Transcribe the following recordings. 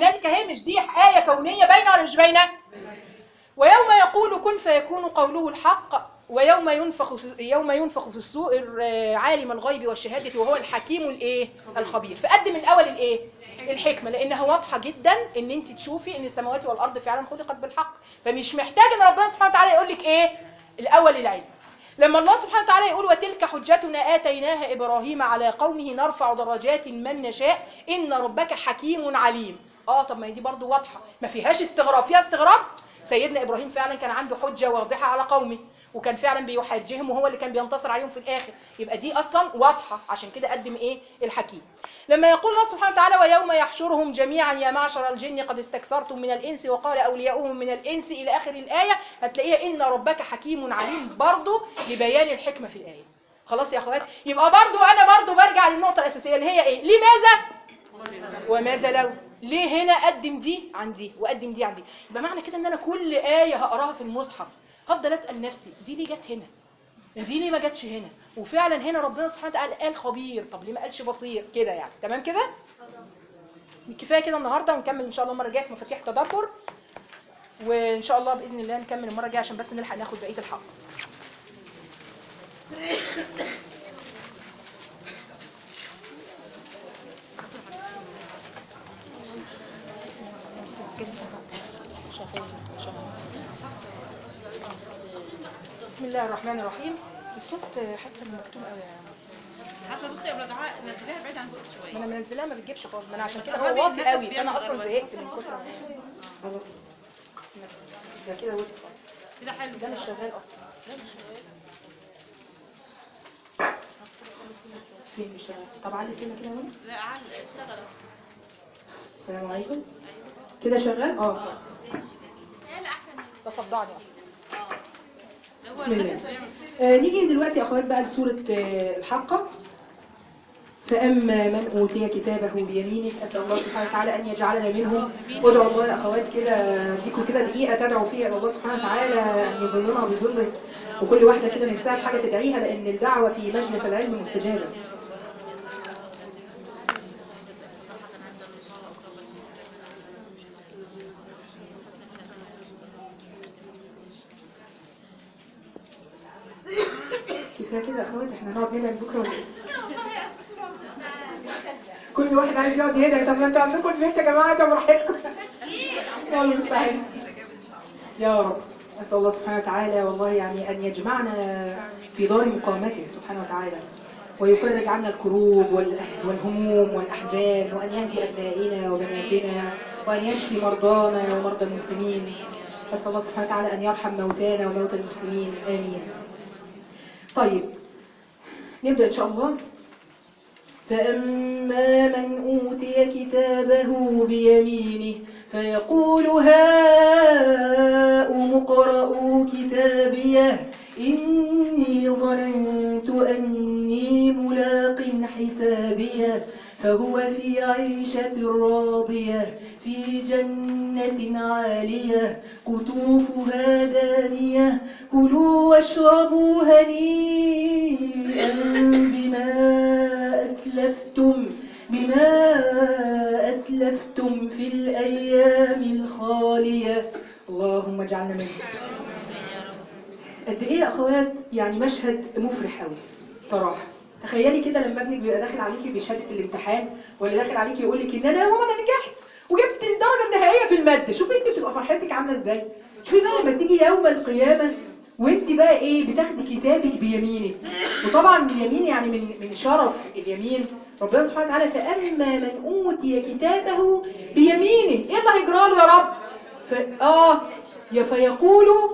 هنالك هي مش دي آية كونية باينة ولا مش باينة؟ ويوم يقول كن فيكون قوله الحق ويوم ينفخ في الصور عالم الغيب والشهادة وهو الحكيم الايه الخبير. فقدم الاول الايه الحكمه، لانها واضحه جدا ان انت تشوفي ان السماوات والارض فعلا خلقت بالحق، فمش محتاج ان ربنا سبحانه وتعالى يقول لك ايه الاول العلم. لما الله سبحانه وتعالى يقول وتلك حجتنا آتيناها إبراهيم على قومه نرفع درجات من نشاء إن ربك حكيم عليم. طب ما دي برضو واضحة، ما فيهاش استغراب. فيها استغراب؟ سيدنا إبراهيم فعلا كان عنده حجة واضحة على قومه، وكان فعلا بيحاجهم وهو اللي كان بينتصر عليهم في الآخر، يبقى دي أصلا واضحة، عشان كده قدم إيه الحكيم. لما يقول الله سبحانه وتعالى ويوم يحشرهم جميعا يا معشر الجن قد استكثرتم من الإنس وقال أولياؤهم من الإنس إلى آخر الآية، هتلاقيها إن ربك حكيم عليم برضو لبيان الحكمة في الآية. خلاص يا أخوات، يبقى برضو أنا برضو برجع للنقطة الأساسية اللي هي إيه؟ لماذا وماذا لو؟ ليه هنا قدم دي عن دي وقدم دي عن دي؟ يبقى معنى كده إن أنا كل آية هقراها في المصحف هفضل أسأل نفسي دي ليه جت هنا ودي ليه ما جاتش هنا، وفعلا هنا ربنا سبحانه وتعالى قال خبير، طب ليه ما قالش بصير كده يعني؟ تمام كده؟ كفايه كده النهارده، ونكمل ان شاء الله المره الجايه في مفاتيح تدبر، وان شاء الله باذن الله نكمل المره الجايه عشان بس نلحق ناخد بقيه الحق. بسم الله الرحمن الرحيم. الصوت حاسه انه مكتوم قوي يا عارفه بصي يا ابله دعاء نزليها بعيد عن البوست شويه. ما انا منزلاه ما بتجيبش خالص، ما انا عشان كده هو واطي قوي، فانا اصلا زهقت من كتر ده كده واطي خالص. كده حلو، ده مش شغال اصلا. فين مش شغال؟ طب علي سنه كده وين؟ لا علق اشتغل اهو. السلام عليكم. كده شغال؟ لا احسن من تصدعني اصلا. هو بسم الله. نيجي دلوقتي يا اخوات بقى لسوره الحاقه. فاما من اوتي كتابه بيمينه، اسال الله سبحانه وتعالى ان يجعلنا منهم. وادعوا الله يا اخوات كده، اديكم كده دقيقه تدعوا فيها الى الله سبحانه وتعالى ان يظلنا بظله، وكل واحده كده نفسها في حاجه تدعيها، لان الدعوه في مجلس العلم مستجابه. كفايه كده يا اخوات، احنا هنقعد ندعي بكره ولا ايه؟ كل واحد عايز يقعد يدعي. طب ما انتوا عندكم البيت يا جماعه، ده براحتكم. يلا المستعان يا رب. أسأل الله سبحانه وتعالى والله يعني أن يجمعنا في دار مقامته سبحانه وتعالى، ويفرج عنا الكروب والهموم والأحزان، وأن يهدي أبنائنا وبناتنا، وأن يشفي مرضانا ومرضى المسلمين. أسأل الله سبحانه وتعالى أن يرحم موتانا وموتى المسلمين، آمين. طيب نبدأ إن شاء الله. فأما من أوتي كتابه بيمينه فيقول هاؤم اقرءوا كتابيه إني ظننت أني ملاق حسابيه فهو في عيشة راضية في جنة عالية قطوفها دانية كلوا واشربوا هنيئا بما أسلفتم في الأيام الخالية. اللهم اجعلنا منهم. قد إيه يا أخوات يعني مشهد مفرح قوي صراحة. تخيلي كده لما ابنك بيبقى داخل عليكي بشهادة الامتحان، ولا داخل عليكي يقول لك إن أنا نجحت وجبت الدرجة النهائية في المادة. شوفي أنت بتبقى فرحتك عاملة إزاي. شوفي بقى لما تيجي يوم القيامة وانت بقى ايه بتاخدي كتابك بيمينك. وطبعا اليمين يعني من شرف اليمين ربنا سبحانه وتعالى فأما من أوتي كتابه بيمينه. ايه اللي هيجرى له يا رب؟ فيقولوا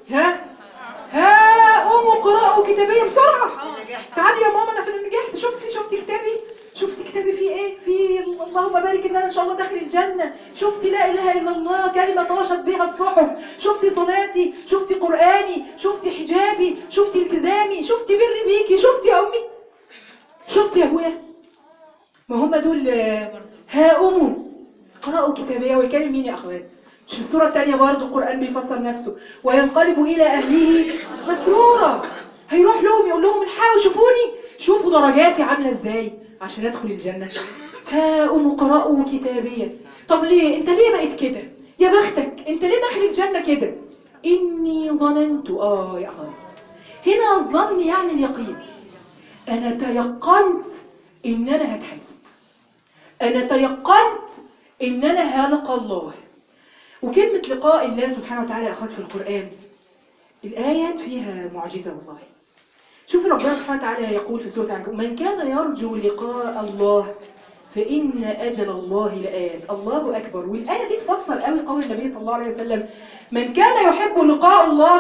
قوموا اقرأوا كتابي بسرعة. تعالي يا ماما انا في نجحت. شفتي كتابي فيه ايه؟ في اللهم بارك ان انا ان شاء الله داخل الجنة. شفتي لا اله الا الله كلمة طاشت بها الصحف. شفتي صلاتي، شفتي قرآني، شفتي حجابي، شفتي التزامي، شفتي بري بيكي، شفتي يا امي، شفتي يا ابويا. ما هم دول قوموا اقرأوا كتابي. ويكلم مين يا اخوات؟ في السورة الثانية برضو القرآن بيفسر نفسه. وينقلب إلى أهله مسرورا. هيروح لهم يقول لهم الحقوا شوفوني، شوفوا درجاتي عاملة ازاي عشان ادخل الجنة. قوموا اقرأوا كتابية. طب ليه انت ليه بقيت كده؟ يا بختك انت ليه داخل الجنه كده؟ اني ظننت يا اخوان، هنا الظن يعني اليقين. انا تيقنت ان انا هتحاسب، انا تيقنت ان انا هلقى الله. وكلمه لقاء الله سبحانه وتعالى يا اخوات في القران الايات فيها معجزه والله. شوف ربنا سبحانه وتعالى يقول في سورة العنكبوت: من كان يرجو لقاء الله فإن أجل الله لآت. الله أكبر. والآية دي تفسر قوي قول النبي صلى الله عليه وسلم: من كان يحب لقاء الله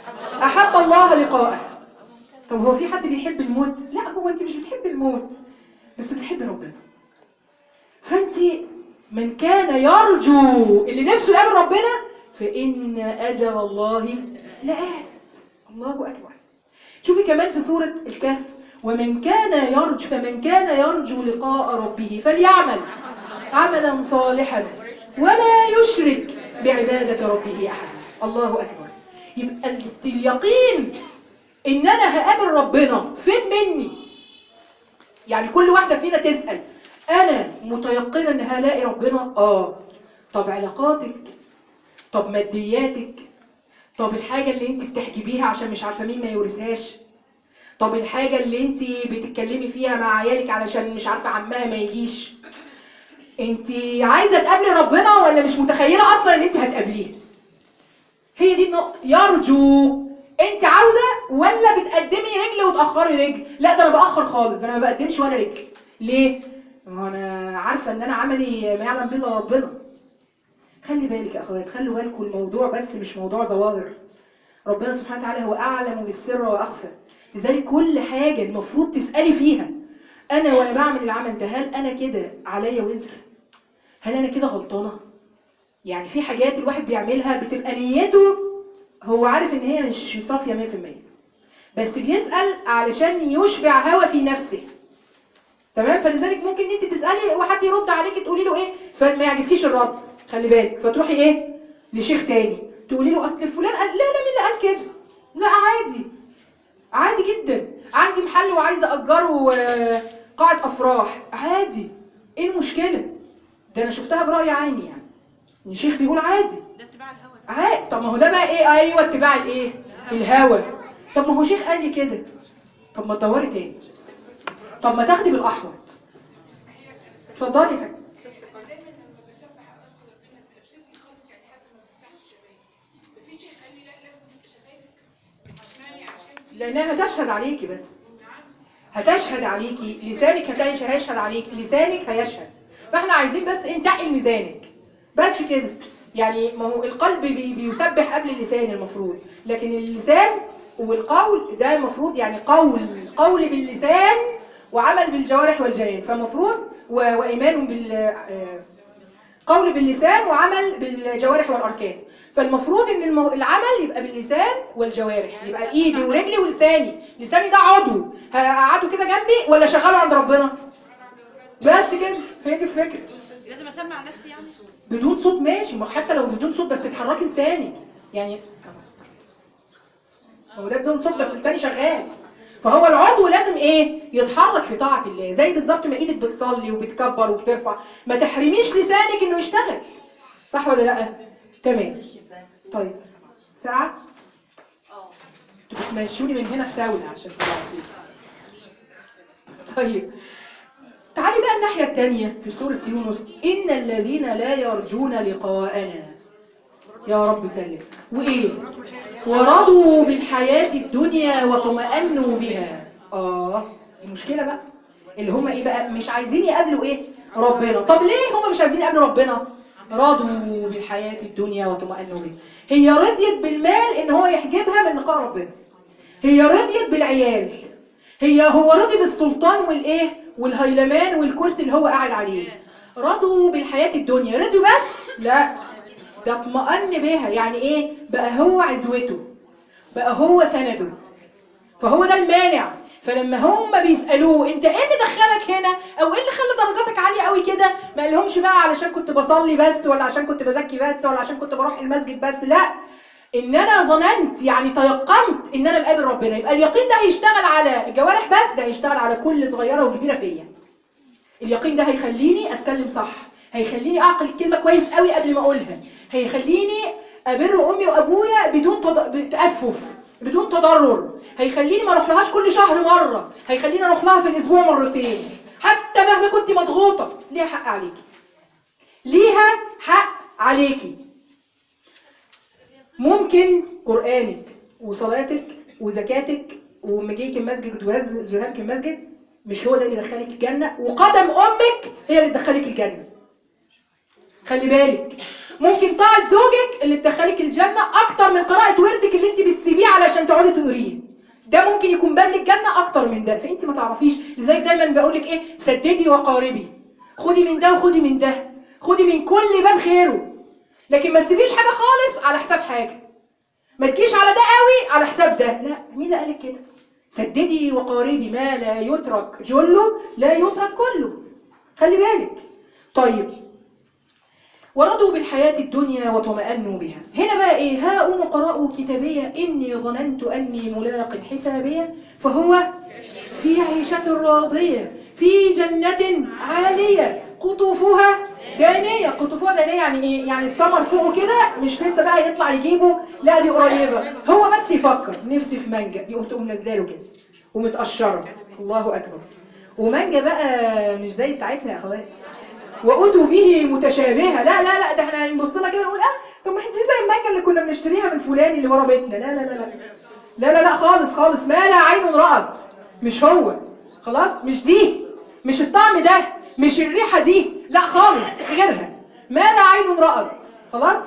أحب الله لقاءه. طب هو في حد بيحب الموت؟ لا، هو أنت مش بتحب الموت بس بتحب ربنا. فأنت من كان يرجو اللي نفسه يقابل ربنا فإن أجل الله لآت. الله أكبر. شوفي كمان في سورة الكهف: ومن كان يرجو فمن كان يرجو لقاء ربه فليعمل عملا صالحا ولا يشرك بعبادة ربه أحدا. الله أكبر. يبقى اليقين إن أنا هقابل ربنا فين مني. يعني كل واحدة فينا تسأل: أنا متيقنة إن هلاقي ربنا؟ طب علاقاتك؟ طب مادياتك؟ طب الحاجة اللي انت بتحجبيها عشان مش عارفة مين ما يورثهاش؟ طب الحاجة اللي انت بتتكلمي فيها مع عيالك علشان مش عارفة عمها ما يجيش؟ انت عايزة تقابلي ربنا ولا مش متخيلة اصلا ان انت هتقابليه؟ هي دي النقطة. يرجو، انت عاوزة ولا بتقدمي رجل وتأخري رجل؟ لا، ده انا بأخر خالص، ده انا ما بقدمش ولا رجل. ليه؟ ما انا عارفة ان انا عملي ما يعلم به الا ربنا. خلي بالك يا اخوات، خلوا بالكم الموضوع بس مش موضوع ظواهر. ربنا سبحانه وتعالى هو أعلم بالسر وأخفى. لذلك كل حاجة المفروض تسألي فيها: أنا وأنا بعمل العمل ده هل أنا كده عليا وزر؟ هل أنا كده غلطانة؟ يعني في حاجات الواحد بيعملها بتبقى نيته هو عارف إن هي مش صافية 100%، بس بيسأل علشان يشبع هوى في نفسه. تمام؟ فلذلك ممكن ان انت تسألي وحد يرد عليك تقولي له ايه فما يعجبكيش الرد، خلي بالك، فتروحي ايه لشيخ تاني تقولي له اصل فلان قال. لا لا، مين اللي قال كده؟ لا، عادي، عادي جدا. عندي محل وعايزه اجره قاعه افراح، عادي. ايه المشكله؟ ده انا شفتها برأي عيني، يعني الشيخ بيقول عادي. ده اتباع الهوى ده. عادي. طب ما هو ده بقى ايه؟ ايوه، اتباع الايه؟ الهوى. طب ما هو شيخ قال لي كده. طب ما تدوري تاني، طب ما تاخدي بالاحوط. اتفضلي يا حاج. لانها هتشهد عليكي، بس هتشهد عليكي لسانك، هيشهد عليك لسانك، هيشهد. فاحنا عايزين بس نتقل ميزانك بس كده. يعني ما هو القلب بيسبح قبل اللسان المفروض، لكن اللسان والقول ده المفروض يعني قول باللسان وعمل بالجوارح والجنان. فمفروض وايمان قول باللسان وعمل بالجوارح والاركان. فالمفروض ان العمل يبقى باللسان والجوارح، يبقى ايدي ورجلي ولساني. لساني ده عضو، هقعده كده جنبي ولا شغاله عند ربنا؟ بس كده، هي دي الفكره. لازم اسمع نفسي يعني. بدون صوت ماشي، حتى لو بدون صوت بس تحركي لساني يعني. هو ده بدون صوت بس لساني شغال. فهو العضو لازم ايه؟ يتحرك في طاعه الله، زي بالظبط ما ايدك بتصلي وبتكبر وبترفع، ما تحرميش لسانك انه يشتغل. صح ولا لا؟ تمام. طيب، ساعه انتوا بتمشوني من هنا في ساوله عشان تبعتوا. طيب، تعالي بقى الناحيه الثانيه في سوره يونس: ان الذين لا يرجون لقاءنا، يا رب سلم، وايه؟ ورضوا بالحياة الدنيا واطمأنوا بها. المشكلة بقى اللي هم ايه بقى؟ مش عايزين يقابلوا ايه؟ ربنا. طب ليه هم مش عايزين يقابلوا ربنا؟ رضوا بالحياة الدنيا واطمأنوا بها. هي رضيت بالمال ان هو يحجبها من لقاء ربنا، هي رضيت بالعيال، هو رضي بالسلطان والايه والهيلمان والكرسي اللي هو قاعد عليه. رضوا بالحياة الدنيا، رضوا بس؟ لا، ده اطمأن بها. يعني ايه؟ بقى هو عزوته، بقى هو سنده. فهو ده المانع. فلما هم بيسألوه انت ايه اللي دخلك هنا، او ايه اللي خلى درجاتك عالية قوي كده، ما قالهمش بقى علشان كنت بصلي بس، ولا عشان كنت بزكي بس، ولا عشان كنت بروح المسجد بس. لا، ان انا ظننت يعني تيقنت ان انا مقابل ربنا. يبقى اليقين ده هيشتغل على الجوارح بس، ده هيشتغل على كل صغيرة وكبيرة فيا. اليقين ده هيخليني اتكلم صح، هيخليني اعقل الكلمه كويس قوي قبل ما اقولها، هيخليني ابر امي وابويا بدون تأفف، بدون تضرر، هيخليني ما اروحلهاش كل شهر مره، هيخليني اروح لها في الاسبوع مرتين. حتى مهما كنت مضغوطه ليها حق عليكي، ليها حق عليكي. ممكن قرآنك وصلاتك وزكاتك ومجيك المسجد وذهابك المسجد مش هو ده اللي يدخلك الجنة، وقدم أمك هي اللي تدخلك الجنة. خلي بالك، ممكن طاعة زوجك اللي تدخلك الجنة أكتر من قراءة وردك اللي انت بتسيبيه علشان تقعدي تقريه. ده ممكن يكون باب للجنة أكتر من ده، فانت ما تعرفيش. لذلك دايما بقولك ايه، سددي وقاربي، خدي من ده وخدي من ده، خدي من كل باب خيره، لكن ما تسيبيش حاجة خالص على حساب حاجة، ما تجيش على ده قوي على حساب ده. لا، مين اللي قالك كده؟ سددي وقاربي، ما لا يترك جله لا يترك كله. خلي بالك. طيب، ورضوا بالحياة الدنيا وطمأنوا بها. هنا بقى ايه؟ هاؤم اقرأوا كتابية إني ظننت أني ملاق حسابية فهو في عيشة راضية في جنة عالية قطوفها دانية. قطوفها دانية يعني ايه؟ يعني الثمر فوقه كده مش لسه بقى يطلع يجيبه، لا دي قريبة، هو بس يفكر نفسي في مانجا يقوم تقوم نازلاله كده ومتقشرة. الله أكبر. ومانجا بقى مش زي بتاعتنا يا اخوات، وأتوا به متشابهة. لا لا لا، ده احنا هنبص لها كده نقول طب ما دي زي المانجا اللي كنا بنشتريها من فلان اللي ورا بيتنا. لا لا لا لا لا لا لا خالص خالص، ما لا عين رأت. مش هو، خلاص، مش دي، مش الطعم ده، مش الريحة دي، لا خالص، غيرها، ما لا عين رأت. خلاص.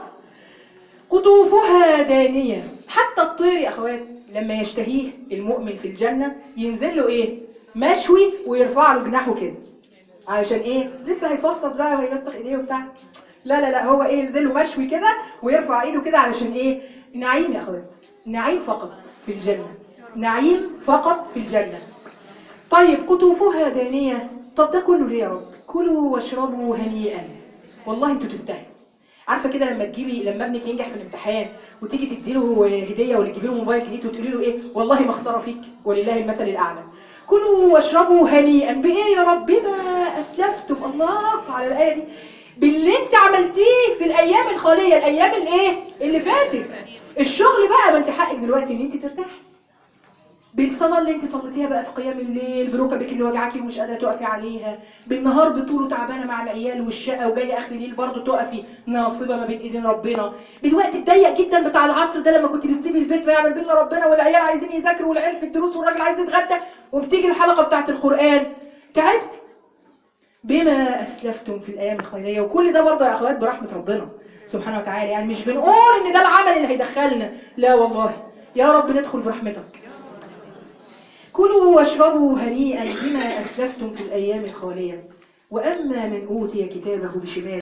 قطوفها دانية. حتى الطير يا اخوات لما يشتهيه المؤمن في الجنة ينزل له ايه؟ مشوي، ويرفع له جناحه كده. علشان ايه؟ لسه هيفصص بقى ويلطخ ايديه وبتاع. لا لا لا، هو ايه؟ ينزل له مشوي كده ويرفع ايده كده. علشان ايه؟ نعيم يا اخوات، نعيم فقط في الجنة، نعيم فقط في الجنة. طيب، قطوفها دانية. طب ده كله ليه يا رب؟ كلوا واشربوا هنيئا. والله انتوا تستاهلوا. عارفه كده لما ابنك ينجح في الامتحان وتيجي تديله هديه ولا تجيبي له موبايل جديد وتقولي له ايه؟ والله ما خساره فيك ولله المثل الاعلى. كلوا واشربوا هنيئا بايه يا رب؟ بما اسلفتم. الله على الايه دي، باللي انت عملتيه في الايام الخاليه، الايام الايه اللي فاتت. الشغل بقى، ما انت حقك دلوقتي ان انت ترتاحي. بالصلاة اللي انت صليتيها بقى في قيام الليل، بركبك اللي وجعاكي ومش قادرة تقفي عليها، بالنهار بطوله تعبانة مع العيال والشقة وجاية آخر الليل برضه تقفي ناصبة ما بين ايدين ربنا، بالوقت الضيق جدا بتاع العصر ده لما كنت بتسيبي البيت ما يعمل بينا ربنا والعيال عايزين يذاكروا والعيال في الدروس والراجل عايز يتغدى وبتيجي الحلقة بتاعت القرآن، تعبت. بما أسلفتم في الأيام الخيرية. وكل ده برضه يا أخوات برحمة ربنا سبحانه وتعالى. يعني مش بنقول إن ده العمل اللي هيدخلنا، لا والله، يا رب ندخل برحمتك. كلوا واشربوا هنيئا بما أسلفتم في الأيام الخالية وأما من أوتي كتابه بشماله